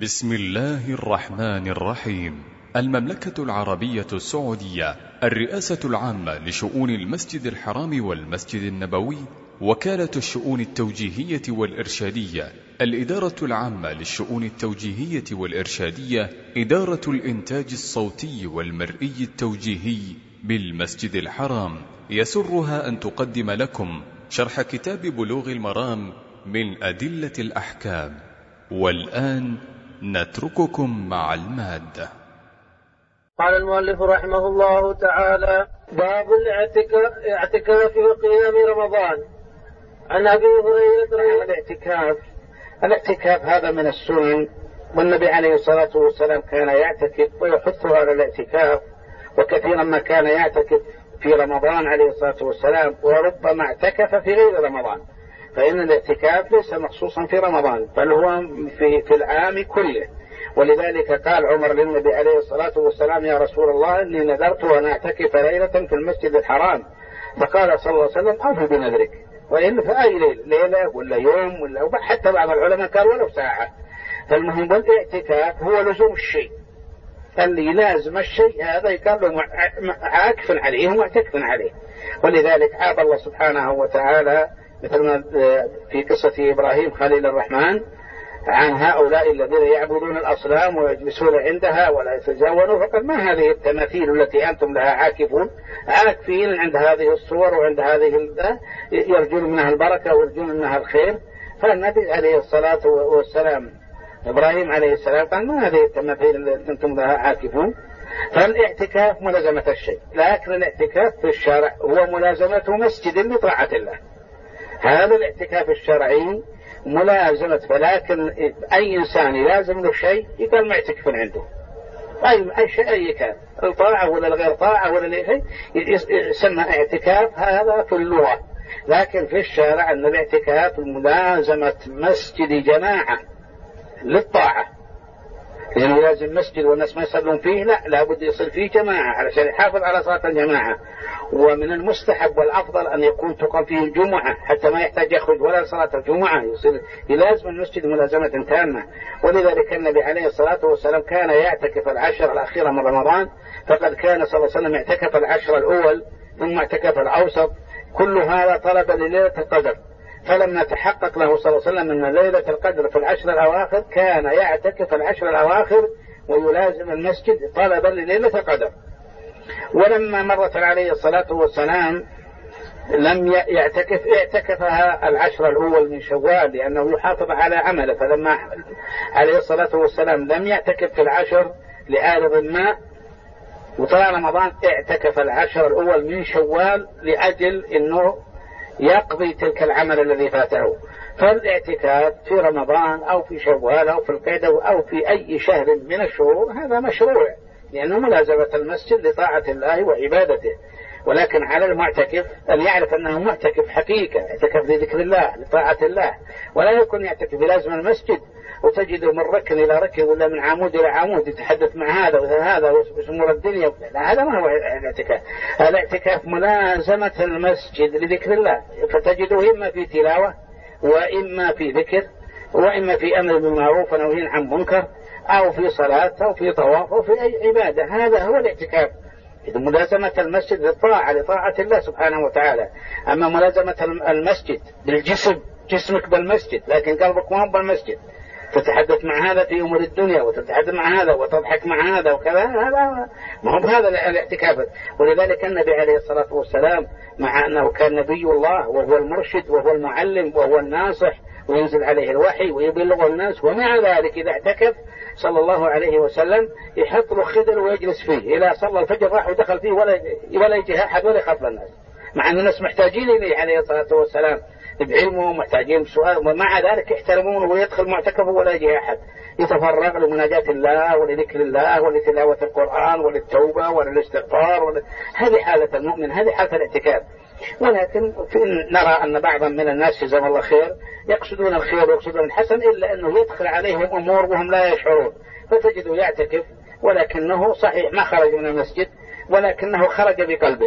بسم الله الرحمن الرحيم. المملكة العربية السعودية، الرئاسة العامة لشؤون المسجد الحرام والمسجد النبوي، وكالة الشؤون التوجيهية والإرشادية، الإدارة العامة للشؤون التوجيهية والإرشادية، إدارة الإنتاج الصوتي والمرئي التوجيهي بالمسجد الحرام، يسرها أن تقدم لكم شرح كتاب بلوغ المرام من أدلة الأحكام. والآن نترككم مع المادة. قال المؤلف رحمه الله تعالى: باب الاعتكاف في قيام رمضان. عن أبي هريرة الاعتكاف هذا من السنن، والنبي عليه الصلاة والسلام كان يعتكف ويحث على الاعتكاف، وكثيرا ما كان يعتكف في رمضان عليه الصلاة والسلام، وربما اعتكف في غير رمضان، فإن الاعتكاف ليس مخصوصا في رمضان بل هو في العام كله. ولذلك قال عمر للنبي عليه الصلاة والسلام: يا رسول الله، إني نذرت أن أعتكف ليلة في المسجد الحرام. فقال صلى الله عليه وسلم: أوفي بنذرك، وإن فأي ليلة ولا يوم ولا حتى بعض العلماء قالوا ولو ساعة. فالمهم والاعتكاف هو لزوم الشيء، اللي لازم الشيء هذا يقال له عاكف عليه ومعتكف عليه. ولذلك عاب الله سبحانه وتعالى مثل ما في قصة إبراهيم خليل الرحمن عن هؤلاء الذين يعبدون الأصنام ويجلسون عندها ولا يتزاونوا، فقال: ما هذه التماثيل التي أنتم لها عاكفون؟ عاكفين عند هذه الصور وعند هذه يرجون منها البركة ويرجون منها الخير. فالنبي عليه الصلاة والسلام إبراهيم عليه السلام قال: ما هذه التماثيل التي أنتم لها عاكفون؟ فالاعتكاف ملازمة الشيء، لكن الاعتكاف في الشرع هو ملازمة مسجد لطاعة الله. هذا الاعتكاف الشرعي ملازمة، ولكن أي إنسان لازم له شيء يقال معتكف عنده، أي شيء، أي كان الطاعة ولا الغير طاعة ولا شيء يسمى اعتكاف. هذا في اللغة، لكن في الشارع أن الاعتكاف ملازمة مسجد جماعة للطاعة، لأنه لازم مسجد والناس ما يصلون فيه، لا، لابد يصل فيه جماعة علشان يحافظ على صلاة الجماعة. ومن المستحب والأفضل أن يكون تقام فيه الجمعة حتى ما يحتاج يخرج ولا صلاة الجمعة، يلازم المسجد ملازمة تامة. ولذلك النبي عليه الصلاة والسلام كان يعتكف العشر الأخيرة من رمضان، فقد كان صلى الله عليه وسلم يعتكف العشر الأول ثم اعتكف الأوسط، كل هذا طلبا لليلة القدر. فلما تحقق له صلى الله عليه وسلم أن ليلة القدر في العشر الأواخر كان يعتكف العشر الأواخر ويلازم المسجد طلبا لليلة القدر. ولما مرت عليه الصلاة والسلام لم يعتكف، اعتكفها العشر الأول من شوال لأنه يحافظ على عمله. فلما عليه الصلاة والسلام لم يعتكف في العشر لآلظ الماء وطلع رمضان، اعتكف العشر الأول من شوال لأجل أنه يقضي تلك العمل الذي فاته. فالاعتكاف في رمضان أو في شوال أو في القعدة أو في أي شهر من الشهور هذا مشروع، لأنه ملازمة المسجد لطاعة الله وعبادته. ولكن على المعتكف أن يعرف أنه معتكف حقيقة، اعتكف لذكر الله لطاعة الله، ولا يكون يعتكف بلازم المسجد وتجده من ركن إلى ركن ولا من عمود إلى عمود يتحدث مع هذا وهذا وأمور الدنيا. لا، هذا ما هو الاعتكاف. الاعتكاف ملازمة المسجد لذكر الله، فتجده إما في تلاوة وإما في ذكر وإما في أمر بالمعروف ونهي عن منكر أو في صلاة أو في طواف أو في أي عبادة. هذا هو الاعتكاف، إذا ملازمة المسجد لطاعة الله سبحانه وتعالى. أما ملازمة المسجد بالجسم، جسمك بالمسجد لكن قلبك ما هو بالمسجد، تتحدث مع هذا في أمور الدنيا وتتحدث مع هذا وتضحك مع هذا وكذا، هذا ما هو بهذا الاعتكاف. ولذلك النبي عليه الصلاة والسلام مع أنه كان نبي الله وهو المرشد وهو المعلم وهو الناصح وينزل عليه الوحي ويبلغ الناس، ومع ذلك إذا اعتكف صلى الله عليه وسلم يحط له خدر ويجلس فيه إلى صلى الفجر، راح ودخل فيه ولا يجي أحد ولا يخاف الناس، مع أن الناس محتاجين إليه عليه الصلاة والسلام بعلمه ومحتاجين بسؤال، ومع ذلك يحترمونه ويدخل معتكفه ولا يجي أحد، يتفرغ لمناجاة الله ولذكر الله ولتلاوة القرآن وللتوبة وللاستغفار هذه حالة المؤمن، هذه حالة الاعتكاف. ولكن نرى أن بعضا من الناس جزاهم الله خير يقصدون الخير ويقصدون الحسن، إلا أنه يدخل عليهم أمور وهم لا يشعرون، فتجده يعتكف ولكنه صحيح ما خرج من المسجد ولكنه خرج بقلبه،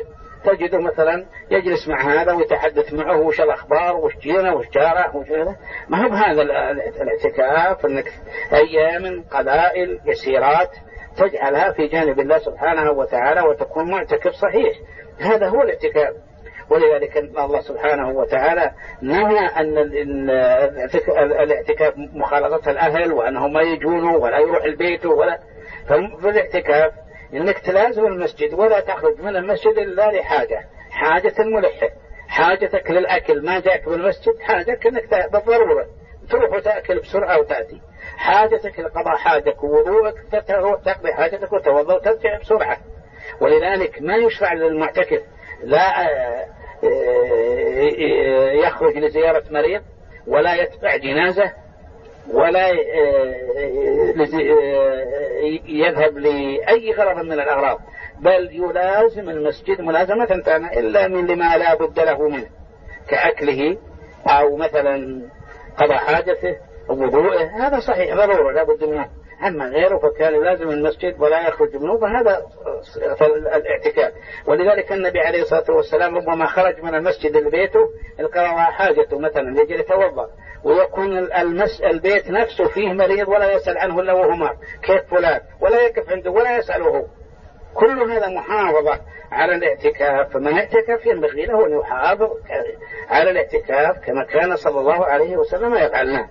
تجده مثلا يجلس مع هذا ويتحدث معه وش الأخبار وش جينا وش جاره وش هذا. ما هو بهذا الاعتكاف أنك أيام قلائل يسيرات تجعلها في جانب الله سبحانه وتعالى وتكون معتكف صحيح. هذا هو الاعتكاف. ولذلك الله سبحانه وتعالى نهى أن الاعتكاف مخالطة الأهل وأنهم ما يجونه ولا يروح البيت ولا. فالاعتكاف إنك تلازم المسجد ولا تخرج من المسجد إلا حاجة ملحة، حاجتك للأكل ما جاك بالمسجد، حاجتك إنك بالضرورة تروح وتأكل بسرعة وتأتي، حاجتك لقضاء حاجتك ووضوءك تروح تقضي حاجتك وتوضأ وترجع بسرعة. ولذلك ما يشرع للمعتكف لا يخرج لزيارة مريض ولا يتبع جنازة ولا يذهب لأي غرض من الأغراض، بل يلازم المسجد ملازمة تامة إلا من لما لا بد له منه كأكله أو مثلا قضاء حاجته أو وضوءه، هذا صحيح ضرورة لا بد منه. أما غيره فكان يلازم المسجد ولا يخرج منه، فهذا الاعتكاف. ولذلك النبي عليه الصلاة والسلام ربما خرج من المسجد لبيته القضاء حاجته مثلا يجي يتوضأ ويكون البيت نفسه فيه مريض ولا يسأل عنه إلا وهو مار كيف فلان ولا يقف عنده ولا يسأله. كل هذا محافظة على الاعتكاف. فمن اعتكف ينبغي له أن يحافظ على الاعتكاف كما كان صلى الله عليه وسلم يفعلنا.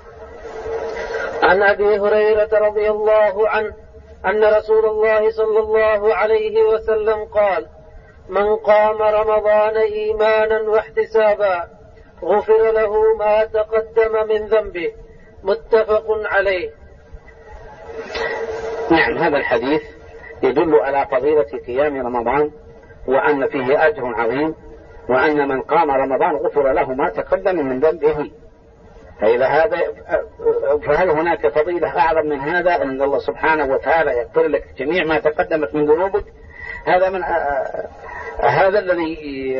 عن أبي هريرة رضي الله عنه أن رسول الله صلى الله عليه وسلم قال: من قام رمضان إيمانا واحتسابا غفر له ما تقدم من ذنبه. متفق عليه. نعم، هذا الحديث يدل على فضيلة قيام رمضان وأن فيه أجر عظيم، وأن من قام رمضان غفر له ما تقدم من ذنبه. فهل هناك فضيلة أعظم من هذا أن الله سبحانه وتعالى يغفر لك جميع ما تقدمت من ذنوبك؟ هذا الذي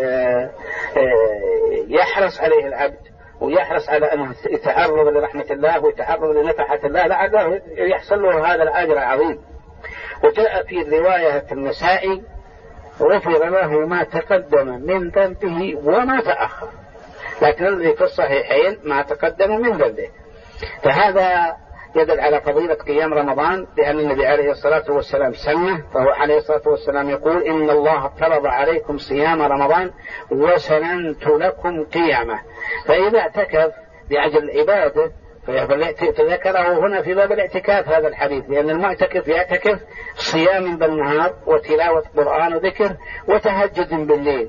يحرص عليه العبد ويحرص على أن يتعرض لرحمة الله ويتعرض لنفحة الله لعله يحصل له هذا الأجر العظيم. وجاء في رواية النسائي: غفر له ما تقدم من ذنبه وما تأخر، لكن الذي في الصحيحين ما تقدم من ذنبه. فهذا يدل على فضيلة قيام رمضان، لأن النبي عليه الصلاة والسلام سنه، فهو عليه الصلاة والسلام يقول: إن الله افترض عليكم صيام رمضان وسننت لكم قيامه. فإذا اعتكف بأجل العبادة فذكره هنا في باب الاعتكاف هذا الحديث، لأن المعتكف يعتكف صيام بالنهار وتلاوة قرآن وذكر وتهجد بالليل.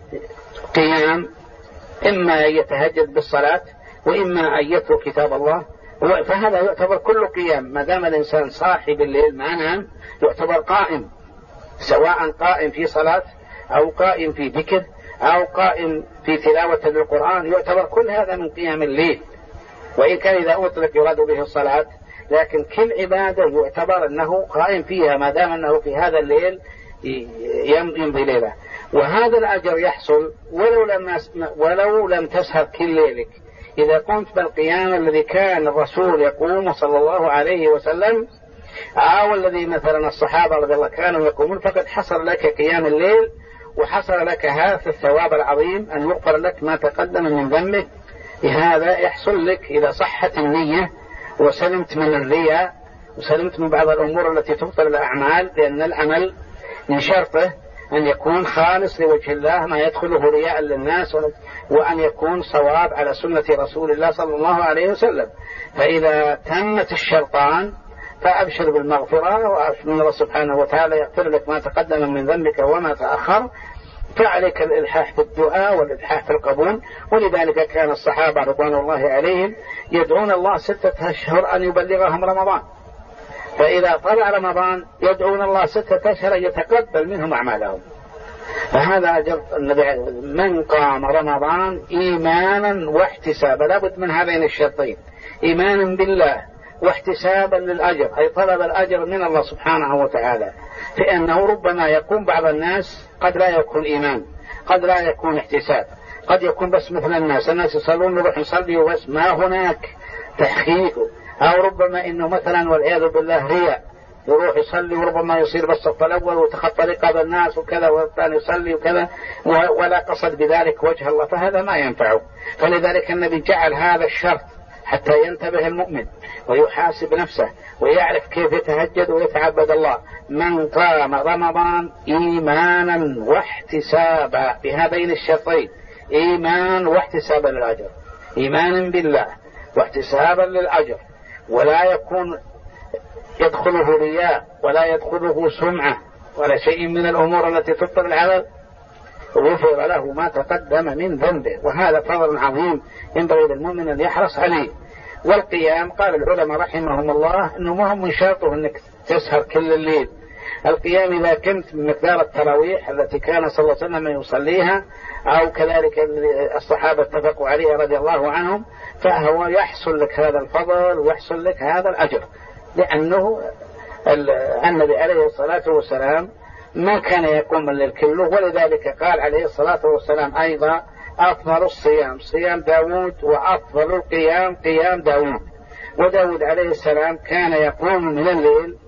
قيام إما يتهجد بالصلاة وإما أن يترك كتاب الله، فهذا يعتبر كل قيام. ما دام الإنسان صاحي بالليل ما نام يعتبر قائم، سواء قائم في صلاة أو قائم في ذكر أو قائم في تلاوة للقرآن، يعتبر كل هذا من قيام الليل. وإن كان إذا أطلق يراد به الصلاة، لكن كل عبادة يعتبر أنه قائم فيها ما دام أنه في هذا الليل يمضي ليلة. وهذا الأجر يحصل ولو لم تسهر كل ليلك. إذا قمت بالقيام الذي كان الرسول يقوم صلى الله عليه وسلم أو الذي مثلا الصحابة رضي الله كانوا يقومون، فقد حصل لك قيام الليل وحصل لك هذا الثواب العظيم أن يغفر لك ما تقدم من ذنبك. هذا يحصل لك إذا صحت النية وسلمت من الرياء وسلمت من بعض الأمور التي تبطل الأعمال، لأن العمل من شرطه أن يكون خالص لوجه الله ما يدخله رياء للناس، وأن يكون صواب على سنة رسول الله صلى الله عليه وسلم. فإذا تمت الشرطان فأبشر بالمغفرة، وأبشر من الله سبحانه وتعالى يغفر لك ما تقدم من ذنبك وما تأخر. فعليك الإلحاح في الدعاء والإلحاح في القبول. ولذلك كان الصحابة رضوان الله عليهم يدعون الله 6 أشهر أن يبلغهم رمضان، فإذا طلع رمضان يدعون الله 6 أشهر يتقبل منهم أعمالهم. فهذا أجر النبي: من قام رمضان إيمانا واحتسابا. لابد من هذين الشرطين: إيمانا بالله واحتسابا للأجر، أي طلب الأجر من الله سبحانه وتعالى. فإنه ربما يكون بعض الناس قد لا يكون إيمان، قد لا يكون احتساب، قد يكون بس مثل الناس يصلون نروح نصلي وبس، ما هناك تحقيق. أو ربما إنه مثلا والعياذ بالله رياء، يروح يصلي وربما يصير بالصف الأول وتخطى رقاب الناس وكذا، والثاني يصلي وكذا، ولا قصد بذلك وجه الله، فهذا ما ينفعه. فلذلك النبي جعل هذا الشرط حتى ينتبه المؤمن ويحاسب نفسه ويعرف كيف يتهجد ويتعبد الله. من قام رمضان إيمانا واحتسابا، بهذين الشرطين، إيمان واحتسابا للأجر، إيمانا بالله واحتسابا للأجر، ولا يكون يدخله رياء ولا يدخله سمعة ولا شيء من الأمور التي تبطل العمل، غفر له ما تقدم من ذنبه. وهذا فضل عظيم ينبغي للمؤمن أن يحرص عليه. والقيام قال العلماء رحمهم الله أنه ما هو من شرطه أنك تسهر كل الليل. القيام إذا كنت بمقدار التراويح التي كان صلى الله عليه وسلم يصليها، أو كذلك الصحابة اتفقوا عليه رضي الله عنهم، فهو يحصل لك هذا الفضل ويحصل لك هذا الأجر، لأنه النبي عليه الصلاة والسلام ما كان يقوم الليل كله. ولذلك قال عليه الصلاة والسلام أيضا أفضل الصيام صيام داود، وأفضل القيام قيام داود. وداود عليه السلام كان يقوم من الليل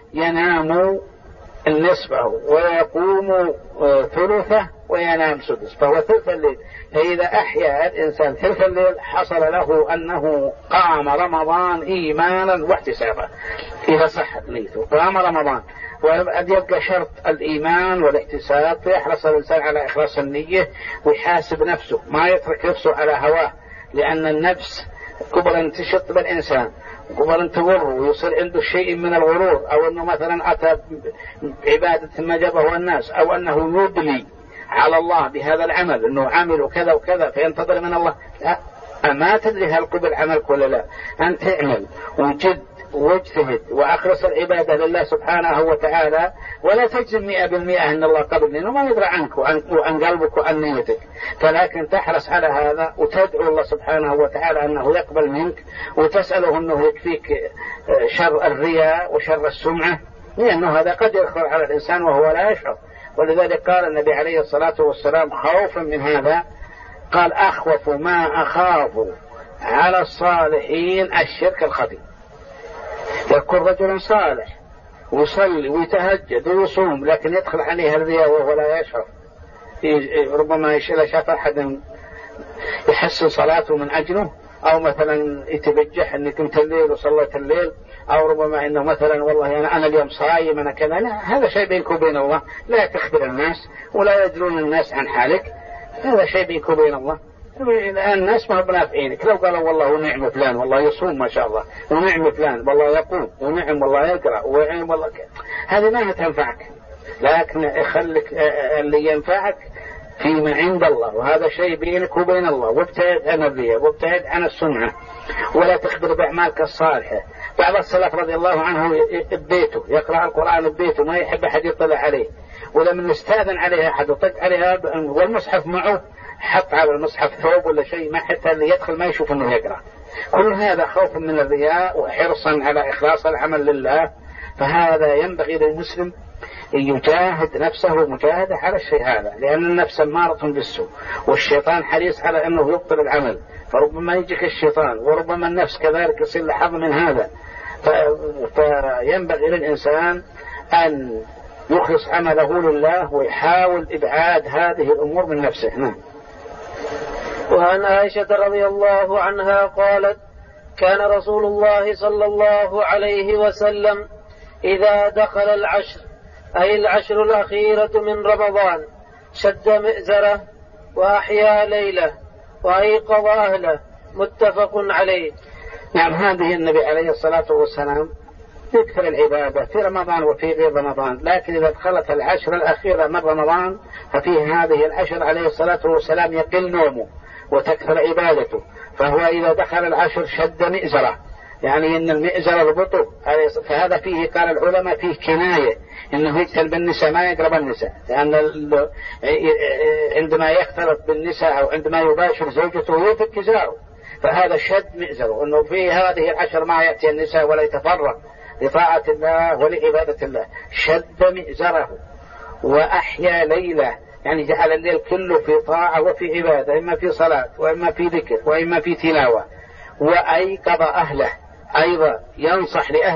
ينام نصفه ويقوم ثلثه وينام سدس، فهو ثلث الليل. فإذا أحيا الإنسان ثلث الليل حصل له أنه قام رمضان إيمانا واحتسابا، إذا صحت نيته قام رمضان. وقد يبقى شرط الإيمان والاحتساب، فيحرص الإنسان على إخلاص النية ويحاسب نفسه، ما يترك نفسه على هواه، لأن النفس قبل أن تشط بالإنسان، قبل أن تغره ويصير عنده شيء من الغرور، أو أنه مثلا أتى بعبادة ما جابه الناس، أو أنه يدلي على الله بهذا العمل أنه عمل وكذا وكذا فينتظر من الله. لا، ما تدري هل قبل عملك ولا لا. أنت اعمل وجد واجتهد وأخلص العبادة لله سبحانه وتعالى، ولا تجزم 100% أن الله قبل، لأنه ما يدرى عنك وعن قلبك وعن نيتك. فلكن تحرص على هذا وتدعو الله سبحانه وتعالى أنه يقبل منك، وتسأله أنه يكفيك شر الرياء وشر السمعة، لأنه هذا قد يدخل على الإنسان وهو لا يشعر. ولذلك قال النبي عليه الصلاة والسلام خوفا من هذا، قال أخوف ما أخاف على الصالحين الشرك الخفي. يكون رجل صالح ويصلي ويتهجد ويصوم، لكن يدخل عليه الرياء وهو لا يشعر. ربما شاف أحد يحسن صلاته من أجله، أو مثلا يتبجح أني كنت الليل وصليت الليل، أو ربما أنه مثلا والله أنا اليوم صايم أنا كذا. لا، هذا شيء بينك وبين الله، لا تخبر الناس ولا يدرون الناس عن حالك، هذا شيء بينك وبين الله. الناس ما بنافعينك. لو قالوا والله ونعم فلان والله يصوم ما شاء الله، ونعم فلان والله يقوم، ونعم والله يقرأ، ونعم والله هذه ما تنفعك. لكن خلك اللي ينفعك فيما عند الله، وهذا شيء بينك وبين الله. وابتعد عن الرياء وابتعد عن السمعة، ولا تخبر بأعمالك الصالحة. بعض السلف رضي الله عنه ببيته يقرأ القرآن ببيته، ما يحب أحد يطلع عليه، ولما نستأذن عليه أحد وطق عليها والمصحف معه، حط على المصحف ثوب ولا شيء، ما حتى اللي يدخل ما يشوف أنه يقرأ. كل هذا خوف من الرياء وحرصا على إخلاص العمل لله. فهذا ينبغي للمسلم أن يجاهد نفسه مجاهدة على الشيء هذا، لأن النفس أمارة بالسوء، والشيطان حريص على أنه يبطل العمل، فربما يجيك الشيطان، وربما النفس كذلك يصير له حظ من هذا. فينبغي للإنسان أن يخلص عمله لله ويحاول إبعاد هذه الأمور من نفسه. نعم. وعن عائشة رضي الله عنها قالت: كان رسول الله صلى الله عليه وسلم إذا دخل العشر، أي العشر الأخيرة من رمضان، شد مئزره وأحيا ليله وأيقظ أهله، متفق عليه. نعم، هذه النبي عليه الصلاة والسلام يكثر العبادة في رمضان وفي غير رمضان، لكن إذا دخلت العشر الأخيرة من رمضان ففيه هذه العشر عليه الصلاة والسلام يقل نومه وتكثر عبادته. فهو إذا دخل العشر شد مئزره، يعني إن المئزر البطء، فهذا فيه قال العلماء فيه كناية إنه يجتنب النساء، ما يقرب النساء، لأن عندما يختلط بالنساء أو عندما يباشر زوجته يفك إزاره، فهذا شد مئزره، إنه في هذه العشر ما يأتي النساء ولا يتفرق لطاعة الله ولعبادة الله. شد مئزره وأحيا ليله، يعني جعل الليل كله في طاعة وفي عبادة، إما في صلاة وإما في ذكر وإما في تلاوة. وأيقظ أهله، أيضا ينصح لأهله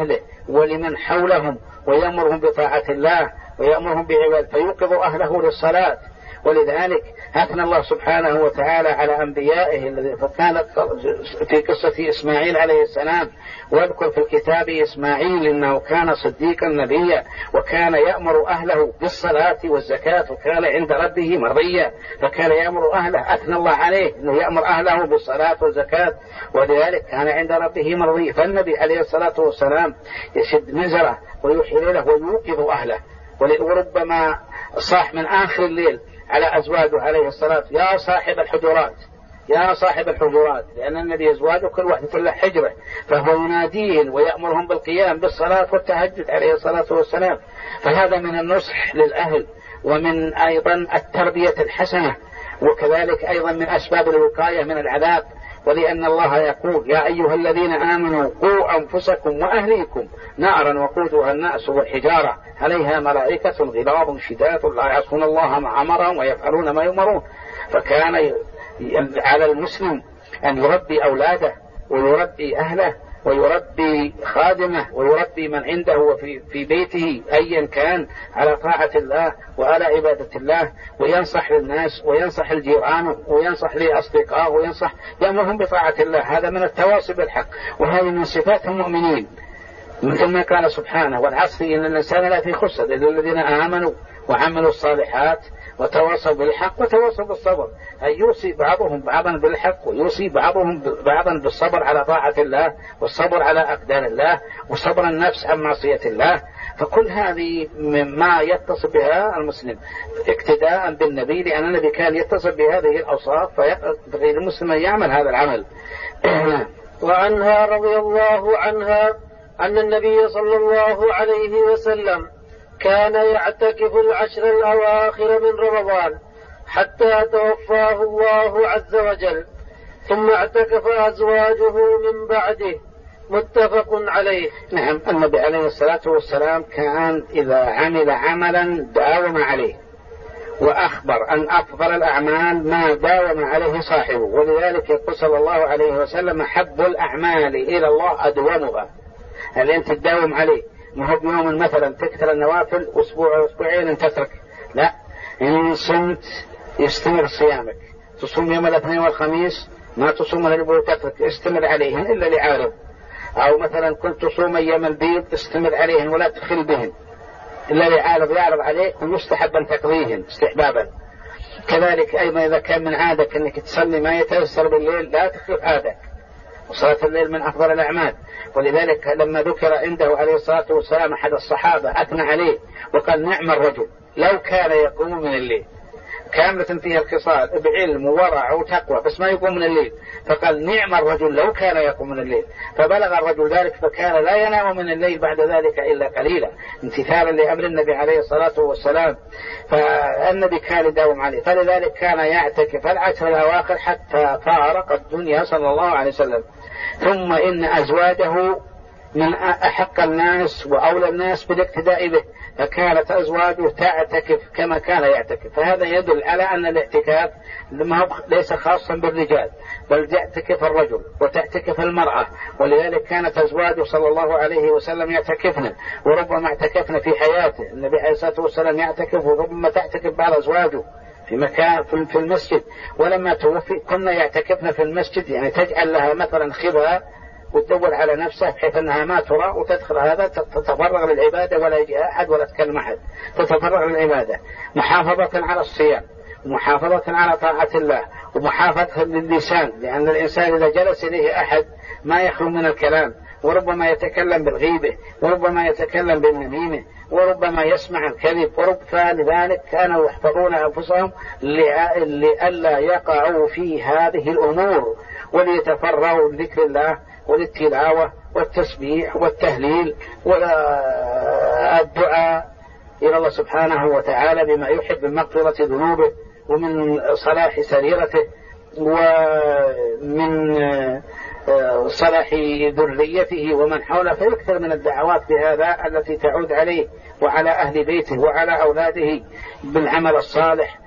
ولمن حولهم، ويأمرهم بطاعة الله ويأمرهم بعبادة، فيوقظ أهله للصلاة. ولذلك أثنى الله سبحانه وتعالى على أنبيائه، فكانت في قصة إسماعيل عليه السلام: واذكر في الكتاب إسماعيل إنه كان صديقا نبيا وكان يأمر أهله بالصلاة والزكاة وكان عند ربه مرضيا. فكان يأمر أهله، أثنى الله عليه أنه يأمر أهله بالصلاة والزكاة، ولذلك كان عند ربه مرضيا. فالنبي عليه الصلاة والسلام يشد مزره ويوحي له ويوقظ أهله، وربما صاح من آخر الليل على أزواجه عليه الصلاة: يا صاحب الحجرات، يا صاحب الحجرات، لأن النبي أزواجه كل واحدة له حجرة، فهو يناديهم ويأمرهم بالقيام بالصلاة والتهجد عليه الصلاة والسلام. فهذا من النصح للأهل، ومن أيضا التربية الحسنة، وكذلك أيضا من أسباب الوقاية من العذاب. ولأن الله يقول: يا أيها الذين آمنوا قوا أنفسكم وأهليكم نارا وقودها الناس والحجارة عليها ملائكة غلاظ شداد لا يعصون الله ما أمرهم ويفعلون ما يؤمرون. فكان على المسلم أن يربي أولاده ويربي أهله ويربي خادمه ويربي من عنده وفي بيته أيا كان على طاعة الله وعلى عبادة الله، وينصح للناس وينصح الجيران وينصح لأصدقائه وينصح يأمرهم بطاعة الله. هذا من التواصي بالحق، وهذه من صفات المؤمنين، مثل ما قال سبحانه: والعصر إن الإنسان لفي خسر إلا الذين آمنوا وعملوا الصالحات وتواصوا بالحق وتواصوا بالصبر. أي يوصي بعضهم بعضا بالحق ويوصي بعضهم بعضا بالصبر على طاعة الله والصبر على أقدار الله وصبر النفس عن معصية الله. فكل هذه مما يتصل بها المسلم اقتداء بالنبي، لأن النبي كان يتصل بهذه الأوصاف، فينبغي للمسلم أن يعمل هذا العمل. وعنها رضي الله عنها أن النبي صلى الله عليه وسلم كان يعتكف العشر الأواخر من رمضان حتى توفاه الله عز وجل، ثم اعتكف أزواجه من بعده، متفق عليه. نعم، النبي عليه الصلاة والسلام كان إذا عمل عملا داوم عليه، وأخبر أن أفضل الأعمال ما داوم عليه صاحبه. ولذلك يقول صلى الله عليه وسلم: حب الأعمال إلى الله أدومها. هل أنت تداوم عليه؟ ما هو بيوم مثلا تكثر النوافل أسبوع أو أسبوعين تترك، لا، إن صمت يستمر صيامك، تصوم يوم الاثنين والخميس ما تصوم الأربعاء وتترك، استمر عليهن إلا لعارض. أو مثلا كنت تصوم أيام البيض استمر عليهن ولا تدخل بهن إلا لعارض يعرض عليك، ويستحب أن تقضيهن استحبابا. كذلك أيضا إذا كان من عادك أنك تصلي ما يتيسر بالليل لا تخلف عادك، وصلاة الليل من أفضل الأعمال. ولذلك لما ذكر عنده عليه الصلاة والسلام أحد الصحابة أثنى عليه وقال: نعم الرجل لو كان يقوم من الليل، كاملة فيها الخصال بعلم وورع وتقوى، بس ما يقوم من الليل. فقال: نعم الرجل لو كان يقوم من الليل. فبلغ الرجل ذلك فكان لا ينام من الليل بعد ذلك إلا قليلا، امتثالا لأمر النبي عليه الصلاة والسلام. فالنبي كان يداوم عليه، فلذلك كان يعتكف العشر الأواخر حتى فارق الدنيا صلى الله عليه وسلم. ثم إن أزواجه من أحق الناس وأولى الناس بالاقتداء به، فكانت أزواجه تعتكف كما كان يعتكف. فهذا يدل على أن الاعتكاف ليس خاصا بالرجال، بل يعتكف الرجل وتعتكف المرأة. ولذلك كانت أزواجه صلى الله عليه وسلم يعتكفن، وربما اعتكفن في حياته. النبي عليه الصلاة والسلام يعتكف، وربما تعتكف بعض أزواجه في مكان في المسجد. ولما توفي كنا يعتكفن في المسجد، يعني تجعل لها مثلا خبأ وتدور على نفسها بحيث أنها ما ترى، وتدخل هذا تتفرغ للعبادة ولا يجي أحد ولا تكلم أحد، تتفرغ للعبادة محافظة على الصيام ومحافظة على طاعة الله ومحافظة للسان، لأن الإنسان إذا جلس إليه أحد ما يخلو من الكلام، وربما يتكلم بالغيبة وربما يتكلم بالنميمة وربما يسمع الكذب، فلذلك كانوا يحفظون أنفسهم لئلا يقعوا في هذه الأمور، وليتفرغوا لذكر الله وللتلاوة والتسبيح والتهليل والدعاء إلى الله سبحانه وتعالى بما يحب من مغفرة ذنوبه ومن صلاح سريرته ومن صلاح ذريته ومن حوله. فيكثر من الدعوات بهذا التي تعود عليه وعلى أهل بيته وعلى أولاده بالعمل الصالح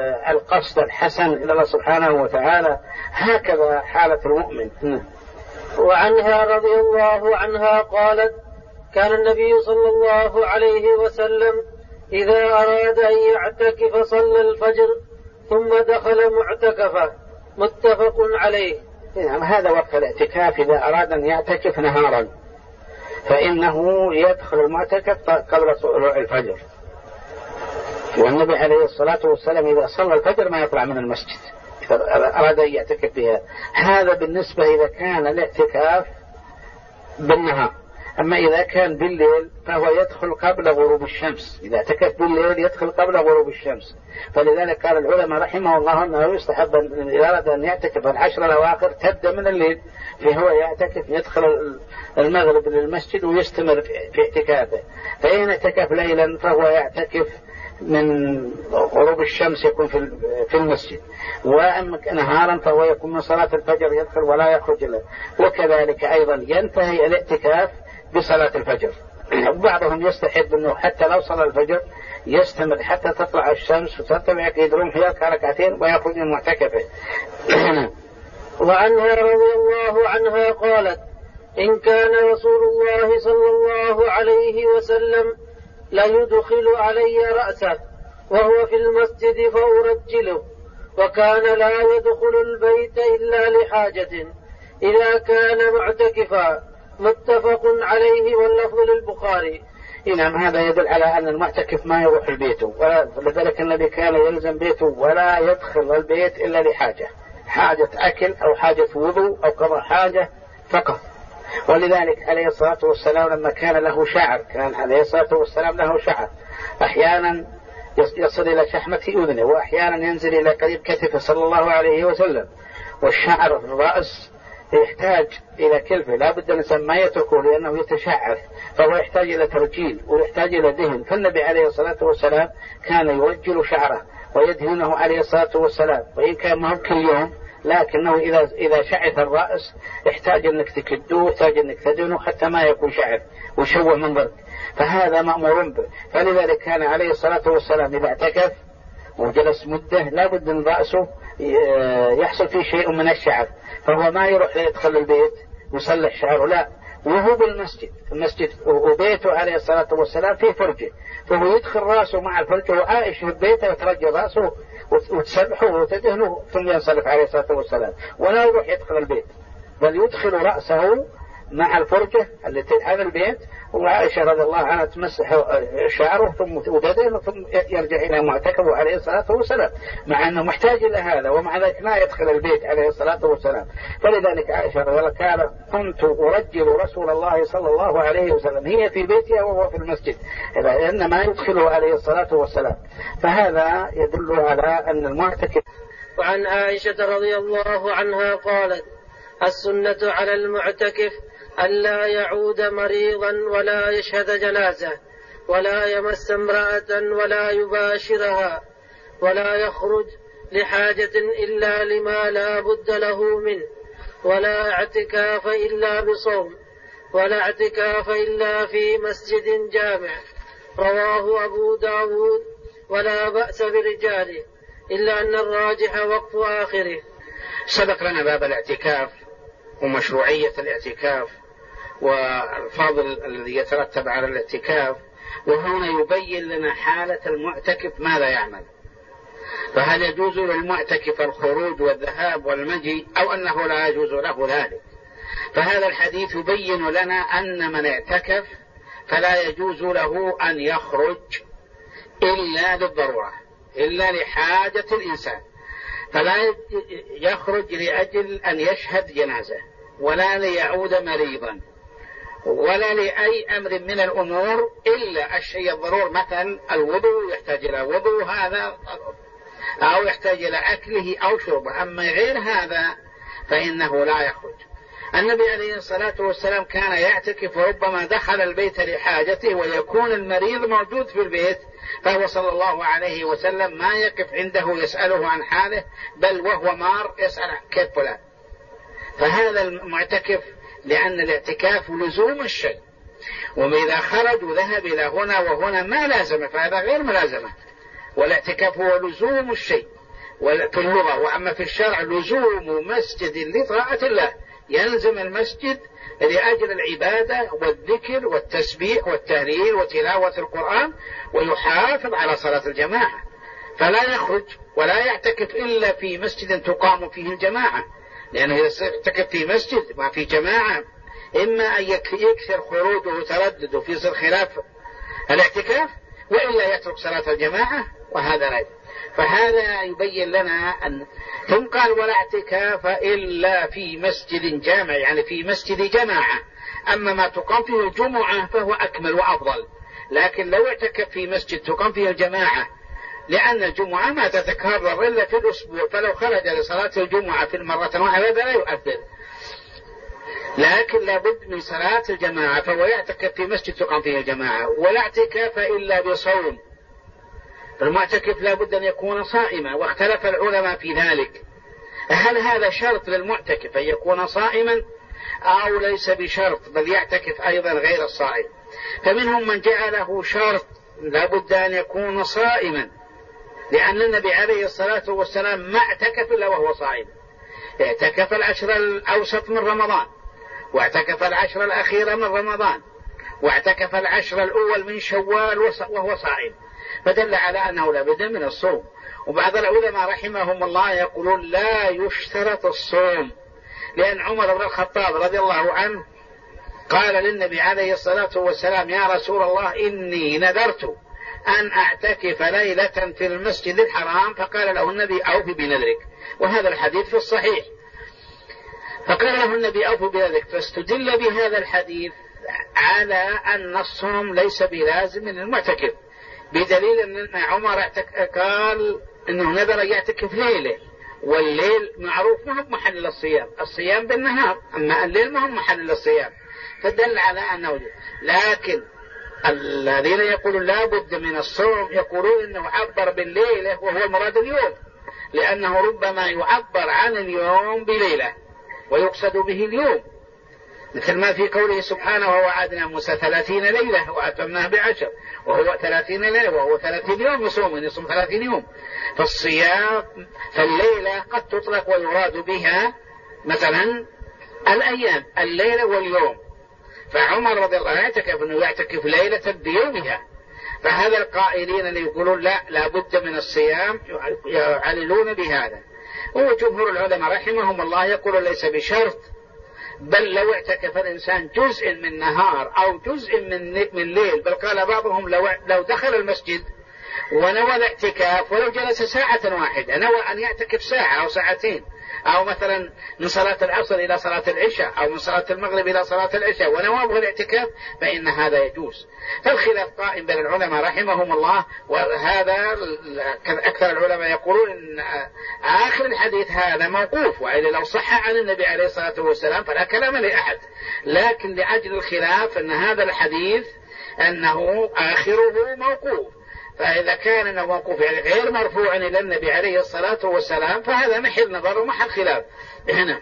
وبالقصد الحسن إلى الله سبحانه وتعالى. هكذا حالة المؤمن. وعنها رضي الله عنها قالت: كان النبي صلى الله عليه وسلم إذا أراد أن يعتكف صلى الفجر ثم دخل معتكفه. متفق عليه. نعم، هذا وقت الاعتكاف. إذا أراد أن يعتكف نهارا فإنه يدخل المعتكف قبل طلوع الفجر. والنبي عليه الصلاة والسلام إذا صلى الفجر ما يطلع من المسجد إذا أراد أن يعتكف بها. هذا بالنسبة إذا كان الاعتكاف بالنهار. أما إذا كان بالليل فهو يدخل قبل غروب الشمس. إذا اعتكف بالليل يدخل قبل غروب الشمس. فلذلك قال العلماء رحمه الله أنه يستحب إذا أراد أن يعتكف العشر الأواخر تبدأ من الليل، فهو يعتكف يدخل المغرب للمسجد ويستمر في اعتكافه. فإن اعتكف ليلا فهو يعتكف من غروب الشمس يكون في المسجد، وأما نهارا فهو يكون من صلاة الفجر يدخل ولا يخرج له. وكذلك أيضا ينتهي الاعتكاف بصلاة الفجر. بعضهم يستحب أنه حتى لو صلى الفجر يستمر حتى تطلع الشمس وترتفع يدرون حيالك ركعتين ويخرج من معتكفه. وعنها رضي الله عنها قالت: إن كان رسول الله صلى الله عليه وسلم ليدخل علي رأسه وهو في المسجد فأرجله، وكان لا يدخل البيت إلا لحاجة إذا كان معتكفا. متفق عليه واللفظ للبخاري. نعم، هذا يدل على أن المعتكف ما يروح البيت، ولذلك النبي كان يلزم بيته ولا يدخل البيت إلا لحاجة، حاجة أكل أو حاجة وضوء أو قضاء حاجة فقط. ولذلك عليه الصلاة والسلام لما كان له شعر، كان عليه الصلاة والسلام له شعر أحيانا يصل إلى شحمة أذنه وأحيانا ينزل إلى قريب كتفه صلى الله عليه وسلم. والشعر في الرأس يحتاج إلى كلفة، لا بد الإنسان ما يتركه لأنه يتشعر، فهو يحتاج إلى ترجيل ويحتاج إلى دهن. فالنبي عليه الصلاة والسلام كان يرجل شعره ويدهنه عليه الصلاة والسلام، وإن كان ما هو كل يوم لكنه إذا شعث الرأس يحتاج أنك تكدوه، يحتاج أنك تدهنه حتى ما يكون شعر ويشوه منظرك، فهذا مأمور به. فلذلك كان عليه الصلاة والسلام إذا اعتكف وجلس مدة لا بد من رأسه يحصل فيه شيء من الشعر، فهو ما يروح يدخل البيت يصلح شعره، لا، وهو بالمسجد وبيته عليه الصلاة والسلام فيه فرجة، فهو يدخل رأسه مع الفرجة وعائش في بيته وترجل رأسه وتسبحه وتدهنه ثم ينصرف عليه الصلاة والسلام، ولا يروح يدخل البيت بل يدخل رأسه مع الفرجة التي على البيت، وعائشة رضي الله عنها تمسح شعره ثم تدهنه ثم يرجع إلى معتكفه عليه الصلاة والسلام، مع أنه محتاج إلى هذا ومع ذلك لا يدخل البيت عليه الصلاة والسلام. فلذلك عائشة رضي الله عنها كنت أرجل رسول الله صلى الله عليه وسلم، هي في بيتها وهو في المسجد، لأن ما يدخله عليه الصلاة والسلام. فهذا يدل على أن المعتكف. وعن عائشة رضي الله عنها قالت: السنة على المعتكف ألا يعود مريضا ولا يشهد جنازة ولا يمس امرأة ولا يباشرها ولا يخرج لحاجة إلا لما لا بد له منه، ولا اعتكاف إلا بصوم، ولا اعتكاف إلا في مسجد جامع. رواه أبو داود. ولا بأس برجاله إلا أن الراجح وقف آخره. سبق لنا باب الاعتكاف ومشروعية الاعتكاف والفضل الذي يترتب على الاعتكاف، وهنا يبين لنا حالة المعتكف ماذا يعمل. فهل يجوز للمعتكف الخروج والذهاب والمجيء أو أنه لا يجوز له ذلك؟ فهذا الحديث يبين لنا أن من اعتكف فلا يجوز له أن يخرج إلا للضرورة، إلا لحاجة الإنسان، فلا يخرج لأجل أن يشهد جنازة ولا ليعود مريضا ولا لأي أمر من الأمور إلا الشيء الضروري، مثلا الوضوء يحتاج إلى وضوء هذا أو يحتاج إلى أكله أو شربه، أما غير هذا فإنه لا يخرج. النبي عليه الصلاة والسلام كان يعتكف وربما دخل البيت لحاجته ويكون المريض موجود في البيت، فهو صلى الله عليه وسلم ما يقف عنده يسأله عن حاله، بل وهو مار يسأل كيف فلان. فهذا المعتكف لأن الاعتكاف لزوم الشيء، وإذا خرج وذهب إلى هنا وهنا ما لازم، فهذا غير ملازمة. والاعتكاف هو لزوم الشيء في اللغة، وأما في الشرع لزوم مسجد لطاعة الله، يلزم المسجد لأجل العبادة والذكر والتسبيح والتهليل وتلاوة القرآن، ويحافظ على صلاة الجماعة، فلا يخرج ولا يعتكف إلا في مسجد تقام فيه الجماعة، لأنه إذا اعتكف في مسجد ما في جماعة إما أن يكثر خروجه وتردده في صير خلاف الاعتكاف، وإلا يترك صلاة الجماعة، وهذا لا. فهذا يبين لنا أن ثم قال ولا اعتكاف إلا في مسجد جامع، يعني في مسجد جماعة. أما ما تقام فيه الجمعة فهو أكمل وأفضل، لكن لو اعتكف في مسجد تقام فيه الجماعة، لأن الجمعة ما تتكرر إلا في الأسبوع، فلو خرج لصلاة الجمعة في المرة واحدة لا يؤثر، لكن لابد من صلاة الجماعة، فهو يعتكف في مسجد تقام فيه الجماعة. ولا اعتكاف إلا بصوم، فالمعتكف لابد أن يكون صائما، واختلف العلماء في ذلك، هل هذا شرط للمعتكف أن يكون صائما أو ليس بشرط، بل يعتكف أيضا غير الصائم. فمنهم من جعله شرط، لابد أن يكون صائما، لأن النبي عليه الصلاة والسلام ما اعتكف إلا وهو صائم، اعتكف العشر الأوسط من رمضان، واعتكف العشر الأخيرة من رمضان، واعتكف العشر الأول من شوال وهو صائم، فدل على أنه لا بد من الصوم. وبعض العلماء رحمهم الله يقولون لا يشترط الصوم، لأن عمر بن الخطاب رضي الله عنه قال للنبي عليه الصلاة والسلام يا رسول الله إني نذرت أن أعتكف ليلة في المسجد الحرام، فقال له النبي أوفي بنذرك، وهذا الحديث في الصحيح، فقال له النبي أوفي بنذرك، فاستدل بهذا الحديث على أن الصوم ليس بلازم للمعتكف، بدليل أن عمر قال أنه نذر يعتكف ليلة، والليل معروف ما هو محل الصيام، الصيام بالنهار، أما الليل ما هو محل الصيام، فدل على أنه. لكن الذين يقولون لا بد من الصوم يقولون أنه عبر بالليلة وهو المراد اليوم، لأنه ربما يعبر عن اليوم بليلة ويقصد به اليوم، مثل ما في قوله سبحانه ووعدنا موسى 30 ليلة وأتمناه ب10، وهو 30 ليلة وهو 30 يوم يصوم 30 يوم. فالصيام فالليلة قد تطلق ويراد بها مثلا الأيام، الليلة واليوم، فعمر رضي الله عنه يعتكف أنه يعتكف ليلة بيومها. فهذا القائلين اللي يقولون لا بد من الصيام يعللون بهذا، وجمهور العلماء رحمهم الله يقولون ليس بشرط، بل لو اعتكف الإنسان جزء من نهار أو جزء من ليل، بل قال بعضهم لو دخل المسجد ونوى الاعتكاف ولو جلس ساعة واحدة، نوى أن يعتكف ساعة أو ساعتين، أو مثلا من صلاة العصر إلى صلاة العشاء، أو من صلاة المغرب إلى صلاة العشاء، ونوى الاعتكاف، فإن هذا يجوز. فالخلاف قائم بين العلماء رحمهم الله، وهذا أكثر العلماء يقولون إن آخر الحديث هذا موقوف، وإلا لو صح عن النبي عليه الصلاة والسلام فلا كلام لأحد، لكن لأجل الخلاف أن هذا الحديث أنه آخره موقوف، فإذا كان أنه موقوف يعني غير مرفوع إلى النبي عليه الصلاة والسلام فهذا محل نظر ومحل خلاف هنا.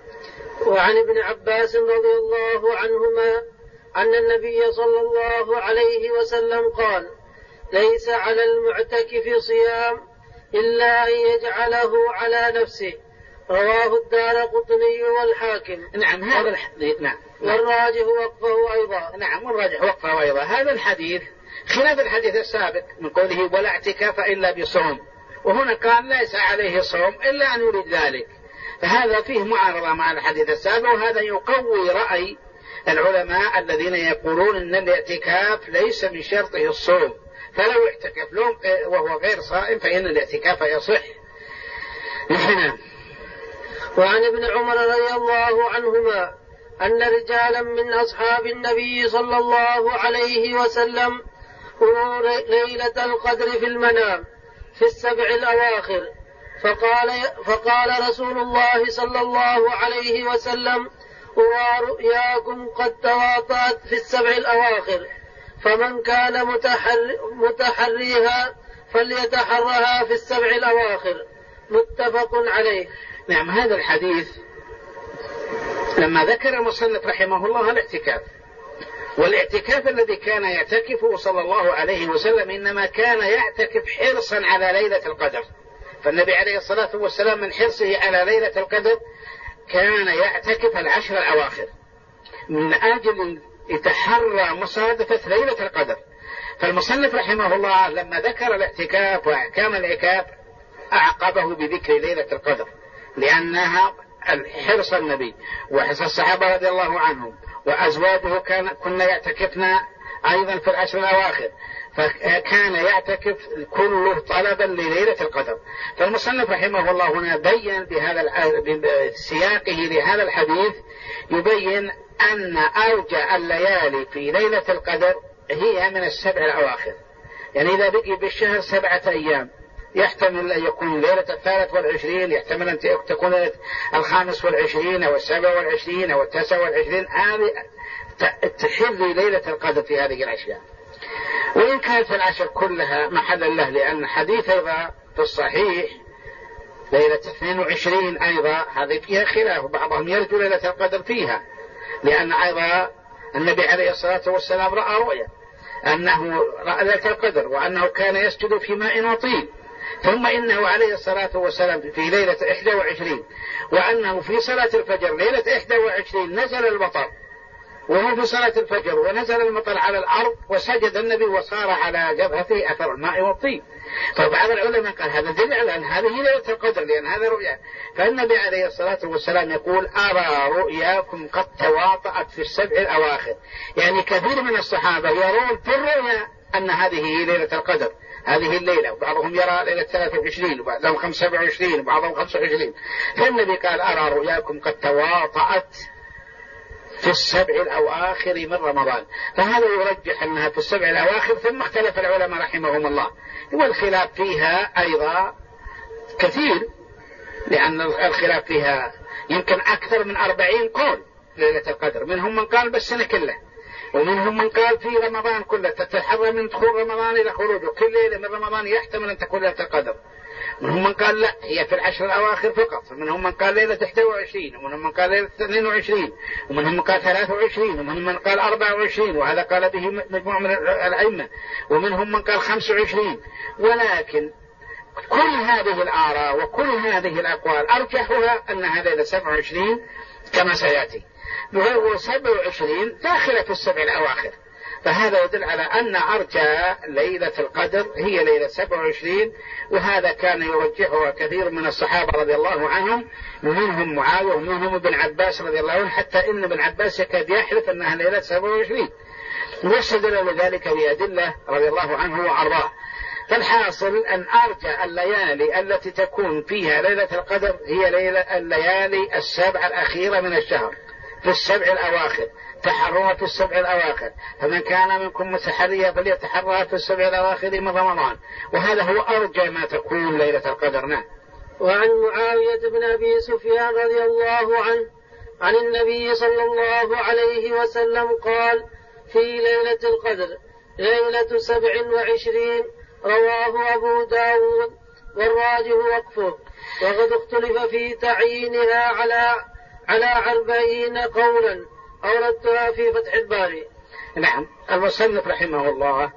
وعن ابن عباس رضي الله عنهما أن النبي صلى الله عليه وسلم قال ليس على المعتكف صيام إلا أن يجعله على نفسه، رواه الدارقطني والحاكم. نعم هذا الحديث نعم والراجح وقفه أيضا. نعم والراجح وقفه أيضا. هذا الحديث خلاف الحديث السابق من قوله ولا اعتكاف إلا بصوم، وهنا قال ليس عليه صوم إلا أن يريد ذلك، فهذا فيه معارضة مع الحديث السابق، وهذا يقوي رأي العلماء الذين يقولون أن الاعتكاف ليس من شرطه الصوم، فلو اعتكف لهم وهو غير صائم فإن الاعتكاف يصح. وعن ابن عمر رضي الله عنهما أن رجالا من أصحاب النبي صلى الله عليه وسلم رأوا ليلة القدر في المنام في 7 الأواخر، فقال رسول الله صلى الله عليه وسلم أرى رؤياكم قد تواطأت في 7 الأواخر، فمن كان متحريها فليتحرها في 7 الأواخر، متفق عليه. نعم هذا الحديث لما ذكر المصنف رحمه الله الاعتكاف، والاعتكاف الذي كان يعتكفه صلى الله عليه وسلم إنما كان يعتكف حرصا على ليلة القدر، فالنبي عليه الصلاة والسلام من حرصه على ليلة القدر كان يعتكف العشر الأواخر من أجل يتحرى مصادفة ليلة القدر. فالمصنف رحمه الله لما ذكر الاعتكاف وأحكام الاعتكاف أعقبه بذكر ليلة القدر، لأنها حرص النبي وحرص الصحابة رضي الله عنهم وأزواجه كنا يعتكفنا أيضا في العشر الأواخر، فكان يعتكف كله طلبا لليلة القدر. فالمصنف رحمه الله هنا بين بسياقه لهذا الحديث يبين أن أرجى الليالي في ليلة القدر هي من السبع الأواخر، يعني إذا بقي بالشهر 7 أيام يحتمل أن يكون ليلة 23، يحتمل أن تكون ليلة 25 أو 27 أو 29، هذه تحل ليلة القدر في هذه الأشياء. وإن كانت العشر كلها محلا له، لأن حديث أيضا في الصحيح ليلة 22 أيضا هذه فيها خلاف، بعضهم يرجو ليلة القدر فيها، لأن أيضا النبي عليه الصلاة والسلام رأى رؤيا أنه رأى ليلة القدر وأنه كان يسجد في ماء وطين، ثم إنه عليه الصلاة والسلام في ليلة 21 وأنه في صلاة الفجر ليلة 21 نزل المطر، وهو في صلاة الفجر ونزل المطر على الأرض وسجد النبي وصار على جبهته أثر الماء والطين. فبعض العلماء قال هذا دليل على أن هذه ليلة القدر لأن هذا رؤيا. فالنبي عليه الصلاة والسلام يقول أرى رؤياكم قد تواطأت في السبع الأواخر، يعني كثير من الصحابة يرون في الرؤيا أن هذه ليلة القدر هذه الليلة، وبعضهم يرى ليلة 23 وبعضهم 25 وبعضهم 25. فالنبي قال أرى رؤياكم قد تواطأت في السبع الأواخر من رمضان، فهذا يرجح أنها في السبع الأواخر. ثم اختلف العلماء رحمهم الله، والخلاف فيها أيضا كثير، لأن الخلاف فيها يمكن أكثر من 40 قول ليلة القدر، منهم من قال بالسنة كله، ومنهم من قال في رمضان كله، تتحرى من دخول رمضان إلى خروجه، كل ليلة من رمضان يحتمل أن تكون ليلة القدر. منهم من قال لا هي في العشر الأواخر فقط، منهم من قال ليلة 21، ومنهم من قال ليلة 22، ومنهم من قال 23، ومنهم من قال 24، وهذا قال به مجموعة من الأئمة، ومنهم من قال 25. ولكن كل هذه الآراء وكل هذه الأقوال أرجحها أنها ليلة 27 كما سيأتي، وهو 27 داخلة في السبع الأواخر. فهذا يدل على أن أرجى ليلة القدر هي ليلة 27، وهذا كان يرجحها كثير من الصحابة رضي الله عنهم، ومنهم معاوية ومنهم ابن عباس رضي الله عنه، حتى إن ابن عباس يكاد يحلف أنها ليلة 27، واستدل لذلك بأدلة رضي الله عنه وأرضاه. فالحاصل أن أرجى الليالي التي تكون فيها ليلة القدر هي الليالي السبع الأخيرة من الشهر في السبع الأواخر، تحرها في السبع الأواخر، فمن كان منكم متحريا فليتحرها في السبع الأواخر من رمضان، وهذا هو أرجى ما تكون ليلة القدر. نعم. وعن معاوية بن أبي سفيان رضي الله عنه عن النبي صلى الله عليه وسلم قال في ليلة القدر ليلة 27، رواه أبو داود والراجح وقفه، وقد اختلف في تعيينها على 40 قولا، أوردتها في فتح الباري. نعم. المصنف رحمه الله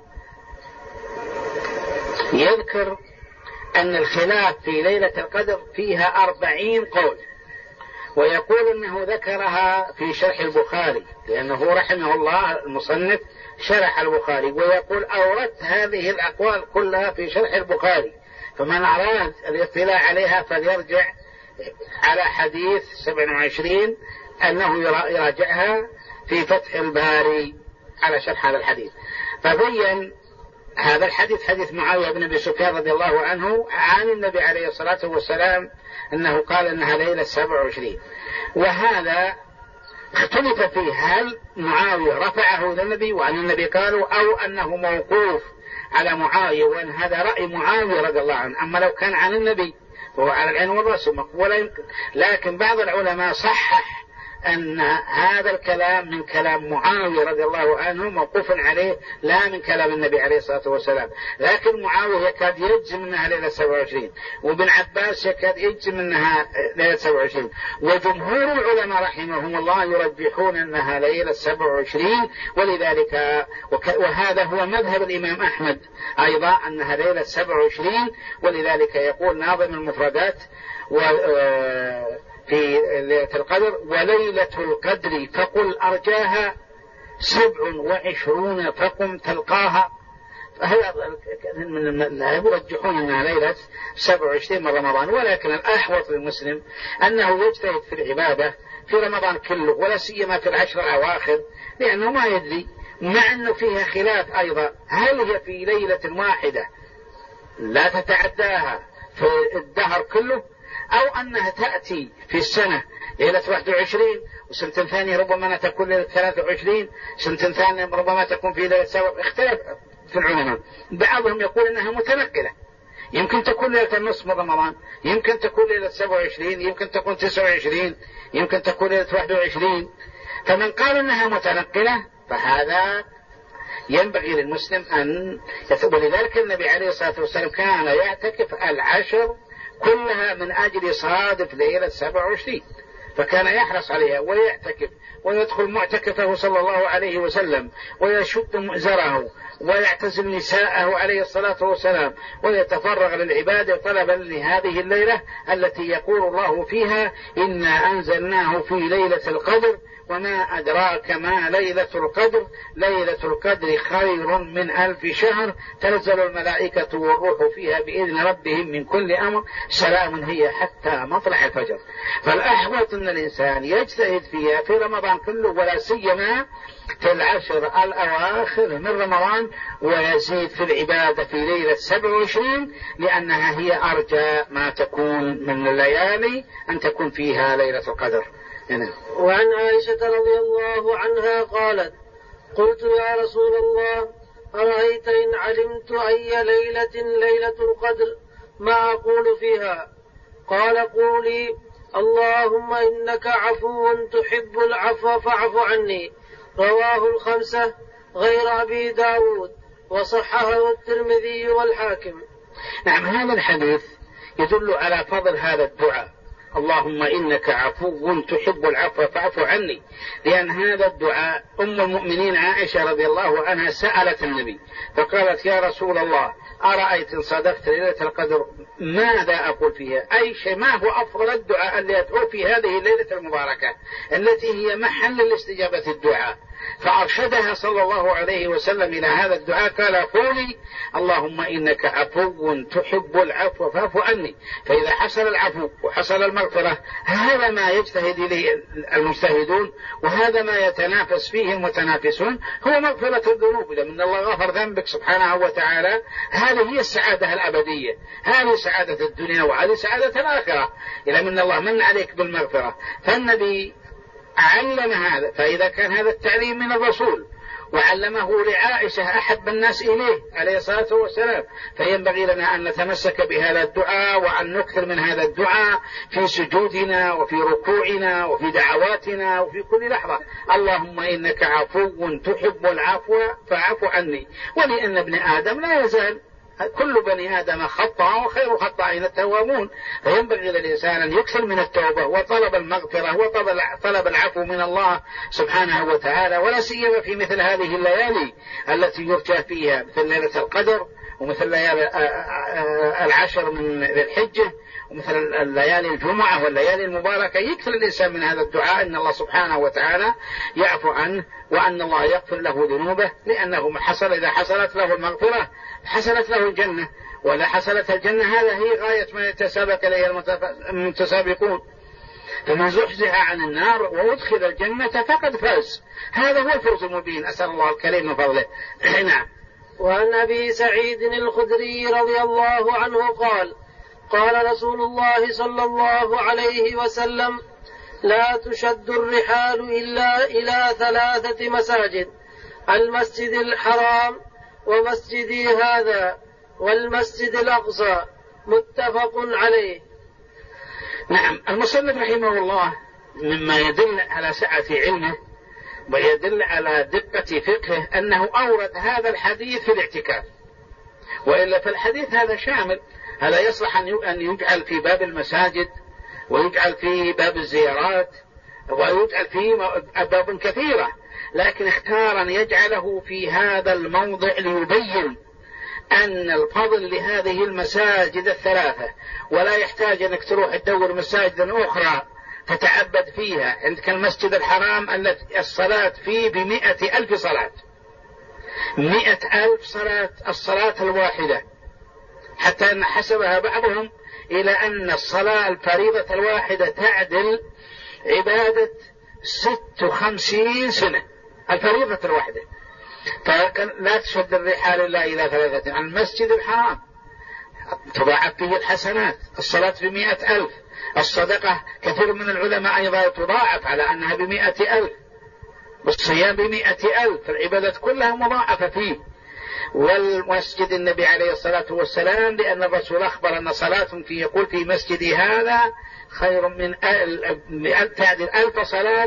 يذكر أن الخلاف في ليلة القدر فيها 40 قول، ويقول أنه ذكرها في شرح البخاري، لأنه رحمه الله المصنف شرح البخاري، ويقول أوردت هذه الأقوال كلها في شرح البخاري، فمن أراد الاطلاع عليها فليرجع على حديث 27 أنه يراجعها في فتح الباري على شرح هذا الحديث. فبين هذا الحديث حديث معاوية بن أبي سفيان رضي الله عنه عن النبي عليه الصلاة والسلام أنه قال أنها ليلة 27، وهذا اختلف فيه هل معاوية رفعه إلى النبي وأن النبي قالوا، أو أنه موقوف على معاوية وأن هذا رأي معاوية رضي الله عنه. أما لو كان عن النبي فهو على العين والرأس ولا يمكن، لكن بعض العلماء صحح أن هذا الكلام من كلام معاوية رضي الله عنه موقوف عليه لا من كلام النبي عليه الصلاة والسلام، لكن معاوية يكاد يجزم أنها ليلة 27، وابن عباس يكاد يجزم أنها ليلة 27، وجمهور العلماء رحمهم الله يرجحون أنها ليلة 27، ولذلك وهذا هو مذهب الإمام أحمد أيضا أنها ليلة 27، ولذلك يقول ناظم المفردات في ليلة القدر. وليلة القدر فقل أرجاها 27 فقم تلقاها. هذا من يرجحون أنها ليلة 27 من رمضان، ولكن الأحوط للمسلم أنه يجتهد في العبادة في رمضان كله، ولا سيما في العشر الأواخر، لأنه ما يدري، مع أنه فيها خلاف أيضا، هل هي في ليلة واحدة لا تتعداها في الدهر كله، أو أنها تأتي في السنة ليلة 21 وسنة ثانية ربما تكون ليلة 23 سنة ثانية ربما تكون في ليلة 7. اختلف في العلماء، بعضهم يقول أنها متنقلة، يمكن تكون ليلة النصف من رمضان، يمكن تكون ليلة 27، يمكن تكون 29، يمكن تكون ليلة 21. فمن قال أنها متنقلة فهذا ينبغي للمسلم أن يتوب. ولذلك النبي عليه الصلاة والسلام كان يعتكف العشر كلها من أجل صادف ليلة 27، فكان يحرص عليها ويعتكف ويدخل معتكفه صلى الله عليه وسلم ويشد مؤزره ويعتزل نساءه عليه الصلاة والسلام ويتفرغ للعبادة طلبا لهذه الليلة التي يقول الله فيها إنا أنزلناه في ليلة القدر وما أدراك ما ليلة القدر ليلة القدر خير من 1000 شهر تنزل الملائكة والروح فيها بإذن ربهم من كل أمر سلام هي حتى مطلع الفجر. فالأحوط أن الإنسان يجتهد فيها في رمضان كله، ولا سيما في العشر الأواخر من رمضان، ويزيد في العبادة في ليلة 27 لأنها هي أرجى ما تكون من الليالي أن تكون فيها ليلة القدر. وعن عائشة رضي الله عنها قالت: قلت يا رسول الله أرأيت إن علمت أي ليلة القدر ما أقول فيها؟ قال: قولي اللهم إنك عفو تحب العفو فاعف عني. رواه 5 غير أبي داود، وصححه الترمذي والحاكم. نعم، هذا الحديث يدل على فضل هذا الدعاء، اللهم إنك عفو تحب العفو فاعف عني، لأن هذا الدعاء أم المؤمنين عائشة رضي الله عنها سألت النبي فقالت: يا رسول الله أرأيت إن صادفت ليلة القدر ماذا أقول فيها؟ أي شيء، ما هو أفضل الدعاء اللي أدعو في هذه الليلة المباركة التي هي محل الاستجابة الدعاء؟ فأرشدها صلى الله عليه وسلم إلى هذا الدعاء، قال: قولي اللهم إنك عفو تحب العفو فاعف عني. فإذا حصل العفو وحصل المغفرة هذا ما يجتهد إليه المجتهدون، وهذا ما يتنافس فيه المتنافسون، هو مغفرة الذنوب. إذا من الله غفر ذنبك سبحانه وتعالى هذه هي السعادة الأبدية، هذه سعادة الدنيا وهذه سعادة الآخرة. إذا من الله من عليك بالمغفرة، فالنبي علم هذا. فإذا كان هذا التعليم من الرسول وعلمه لعائشة أحب الناس إليه عليه الصلاة والسلام، فينبغي لنا أن نتمسك بهذا الدعاء وأن نكثر من هذا الدعاء في سجودنا وفي ركوعنا وفي دعواتنا وفي كل لحظة. اللهم إنك عفو تحب العفو فاعف عني. ولأن ابن آدم لا يزال كل بني آدم خطأ وخير خطائين التوابون، فينبغي للإنسان أن يكثر من التوبة وطلب المغفرة وطلب العفو من الله سبحانه وتعالى، ولا سيما في مثل هذه الليالي التي يرجى فيها، مثل ليلة القدر ومثل ليالي العشر من الحجة ومثل الليالي الجمعة والليالي المباركة. يكثر الإنسان من هذا الدعاء أن الله سبحانه وتعالى يعفو عنه وأن الله يغفر له ذنوبه، لأنه إذا حصلت له المغفرة حصلت له الجنة، ولا حصلت الجنة هذا هي غاية ما يتسابق إليه المتسابقون. فمن زحزح عن النار وادخل الجنة فقد فاز، هذا هو الفوز المبين، أسأل الله الكريم من فضله. نعم. وعن أبي سعيد الخدري رضي الله عنه قال: قال رسول الله صلى الله عليه وسلم: لا تشد الرحال إلا إلى 3 مساجد: المسجد الحرام ومسجدي هذا والمسجد الأقصى. متفق عليه. نعم، المصنف رحمه الله مما يدل على سعة علمه ويدل على دقة فقهه أنه أورد هذا الحديث في الاعتكاف، وإلا فالحديث هذا شامل، هذا يصلح أن يجعل في باب المساجد ويجعل في باب الزيارات ويجعل في أبواب كثيرة، لكن اختار أن يجعله في هذا الموضع ليبين أن الفضل لهذه المساجد 3، ولا يحتاج أنك تروح تدور مساجد أخرى تتعبد فيها. عندك المسجد الحرام التي الصلاة فيه ب100,000 صلاة، 100,000 صلاة الصلاة الواحدة، حتى أن حسبها بعضهم إلى أن الصلاة الفريضة الواحدة تعدل عبادة 56 سنة الفريضة الواحدة. فكان لا تشد الرحال إلا إلى 3 المسجد الحرام تضاعف فيه الحسنات، الصلاة ب100,000، الصدقة كثير من العلماء أيضا تضاعف على أنها ب100,000، والصيام ب100,000، العبادات كلها مضاعفة فيه. والمسجد النبي عليه الصلاة والسلام لأن الرسول أخبر أن صلاة فيه يقول في مسجدي هذا خير من تعدل 1000 صلاة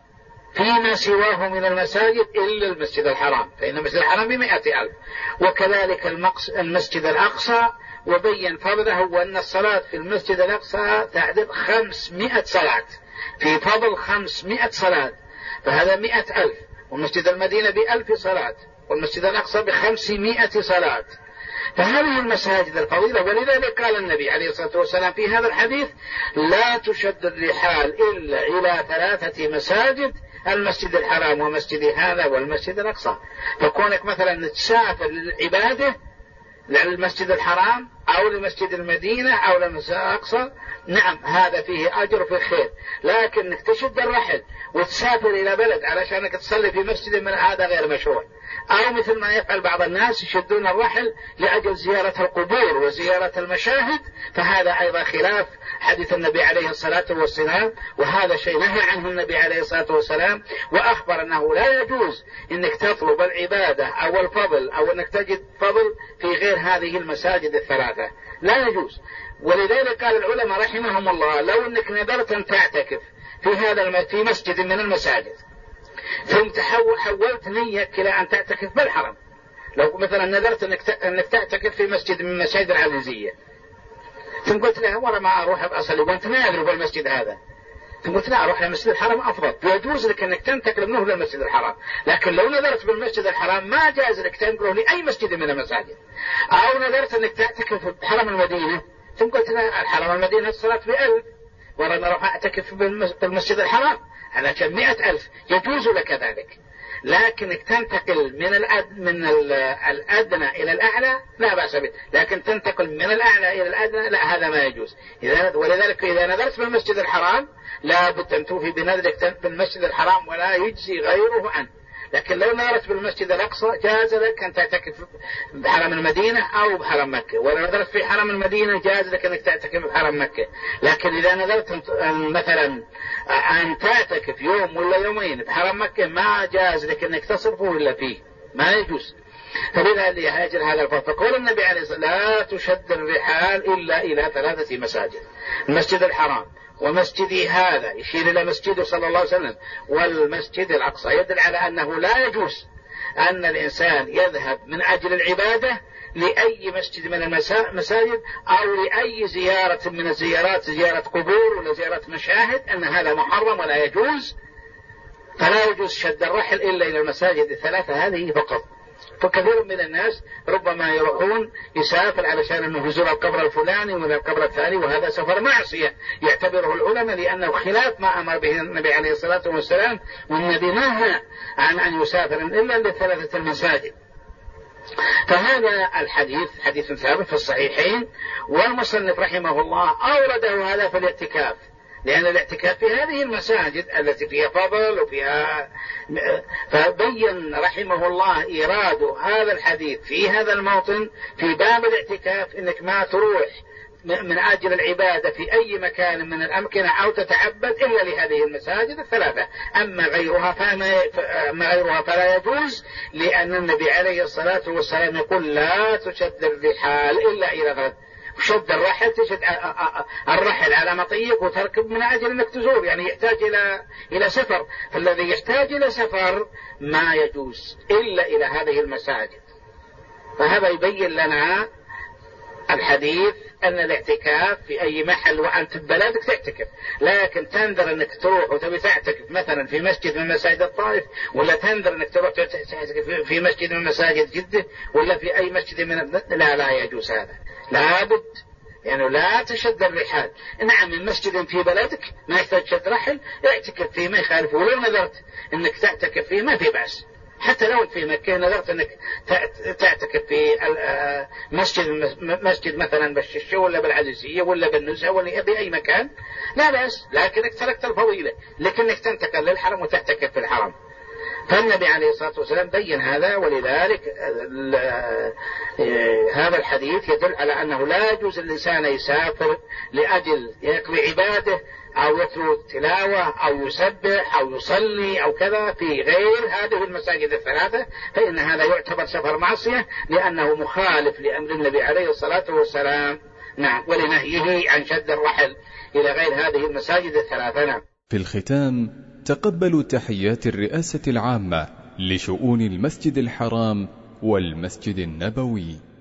فيما سواه من المساجد إلا المسجد الحرام، فإن المسجد الحرام ب100,000. وكذلك المسجد الأقصى، وبين فضله وأن الصلاة في المسجد الأقصى تعدل 500 صلاة، في فضل 500 صلاة، فهذا 100,000. والمسجد المدينة ب1000 صلاة، والمسجد الأقصى ب500 صلاة. فهذه المساجد الفضيلة، ولذلك قال النبي عليه الصلاة والسلام في هذا الحديث لا تشد الرحال إلا إلى 3 مساجد، المسجد الحرام ومسجد هذا والمسجد الأقصى. فكونك مثلا تسافر للعبادة للمسجد الحرام أو لمسجد المدينة أو للمسجد الأقصى، نعم هذا فيه أجر في الخير، لكنك تشد الرحل وتسافر إلى بلد علشانك تصلي في مسجد من هذا غير مشروع. أو مثل ما يفعل بعض الناس يشدون الرحل لأجل زيارة القبور وزيارة المشاهد، فهذا أيضا خلاف حديث النبي عليه الصلاة والسلام، وهذا شيء نهى عنه النبي عليه الصلاة والسلام، وأخبر أنه لا يجوز أنك تطلب العبادة أو الفضل أو أنك تجد فضل في غير هذه المساجد الثلاثة، لا يجوز. ولذلك قال العلماء رحمهم الله لو أنك نذرت أن تعتكف في مسجد من المساجد ثم حولت نيتك إلى أن تعتكف بالحرم، لو مثلا نذرت أنك تعتكف في مسجد من المساجد العزيزية ثم قلت له ورا ما أروح أصلي وأنت ما أدري بالمسجد هذا، ثم قلت لا أروح للمسجد الحرام أفضل، يجوز لك أنك تنتقل منه للمسجد الحرام. لكن لو نذرت بالمسجد الحرام ما جاز لك تنقله لأي مسجد من المساجد. أو نذرت أنك تعتكف في حرم المدينة ثم قلت لا الحرم المدينة الصلاة ب1000 ورا ما أروح أعتكف بالمسجد الحرام على 100,000، يجوز لك ذلك. لكنك تنتقل من الأدنى إلى الأعلى لا بأس به، لكن تنتقل من الأعلى إلى الأدنى لا، هذا ما يجوز. ولذلك إذا نذرت بالمسجد الحرام لا بد أن توفي بنذرك بالمسجد الحرام ولا يجزي غيره عنه. لكن لو نذرت بالمسجد الأقصى جاز لك أن تعتكف بحرم المدينة أو بحرم مكة، ولو نذرت في حرم المدينة جاز لك أنك تعتكف بحرم مكة. لكن إذا نذرت مثلا أن تعتكف يوم ولا يومين بحرم مكة ما جاز لك أنك تصرفه إلا فيه، ما يجوز. فلذلك يهاجر هذا الفرق. فقول النبي عليه الصلاة والسلام لا تشد الرحال إلا إلى 3 مساجد، المسجد الحرام ومسجدي هذا يشير إلى مسجده صلى الله عليه وسلم والمسجد الأقصى، يدل على أنه لا يجوز أن الإنسان يذهب من أجل العبادة لأي مسجد من المساجد أو لأي زيارة من الزيارات، زيارة قبور ولا زيارة مشاهد، أن هذا محرم ولا يجوز. فلا يجوز شد الرحل إلا إلى المساجد 3 هذه فقط. فكثير من الناس ربما يروحون يسافر علشان أنه يزور القبر الفلاني ولا القبر الثاني، وهذا سفر معصية يعتبره العلماء لأنه خلاف ما أمر به النبي عليه الصلاة والسلام، والنبي نهى عن أن يسافر إلا ل3 المساجد. فهذا الحديث حديث ثابت في الصحيحين، والمصنف رحمه الله أورده هذا في الاعتكاف، لأن الاعتكاف في هذه المساجد التي فيها فضل وفيها، فبين رحمه الله إيراد هذا الحديث في هذا الموطن في باب الاعتكاف، إنك ما تروح من أجل العبادة في أي مكان من الأمكنة أو تتعبد إلا لهذه المساجد 3. أما غيرها فلا يجوز، لأن النبي عليه الصلاة والسلام يقول لا تشد الرحال إلا إلى 3. شد الرحل تشد الرحل على مطيق وتركب من أجل أنك تزور، يعني يحتاج إلى سفر، فالذي يحتاج إلى سفر ما يجوز إلا إلى هذه المساجد. فهذا يبين لنا الحديث أن الاعتكاف في أي محل وأنت ببلدك تعتكف، لكن تنذر أنك تروح وتبي تعتكف مثلا في مسجد من مساجد الطائف، ولا تنذر أنك تروح تعتكف في مسجد من مساجد جدة، ولا في أي مسجد من لا يجوز هذا. لابد يعني لا تشد الرحال. نعم من مسجد في بلدك ما يحتاج شد رحل اعتكف فيه ما يخالف، ولو نذرت انك تعتكف فيه ما في بأس، حتى لو في مكة نذرت انك تعتكف في مسجد مثلا بالشيشة ولا بالعزيزية ولا بالنزهة ولا بأي مكان لا بأس، لكنك تركت الفضيلة لكنك تنتقل للحرم وتعتكف في الحرم. فالنبي عليه الصلاة والسلام بين هذا، ولذلك هذا الحديث يدل على أنه لا يجوز الإنسان يسافر لأجل يقضي عباده أو يتلو تلاوة أو يسبح أو يصلي أو كذا في غير هذه المساجد الثلاثة، فإن هذا يعتبر سفر معصية لأنه مخالف لأمر النبي عليه الصلاة والسلام. نعم، ولنهيه عن شد الرحل إلى غير هذه المساجد الثلاثة. نعم. في الختام تقبلوا تحيات الرئاسة العامة لشؤون المسجد الحرام والمسجد النبوي.